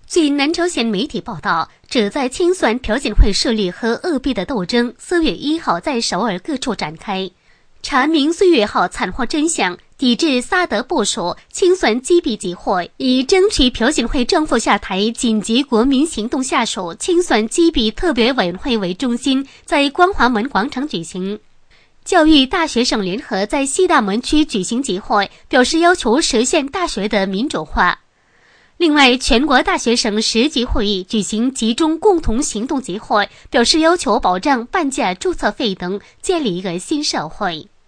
据南朝鲜媒体报道，旨在清算朴槿惠势力和恶弊的斗争4月1号在首尔各处展开，查明岁月号惨祸真相，抵制萨德部署，清算击毙集会，以争取朴槿惠政府下台紧急国民行动下属清算击毙特别委员会为中心，在光华门广场举行。教育大学生联合在西大门区举行集会，表示要求实现大学的民主化。另外，全国大学生10级会议举行集中共同行动集会，表示要求保障半价注册费等，建立一个新社会。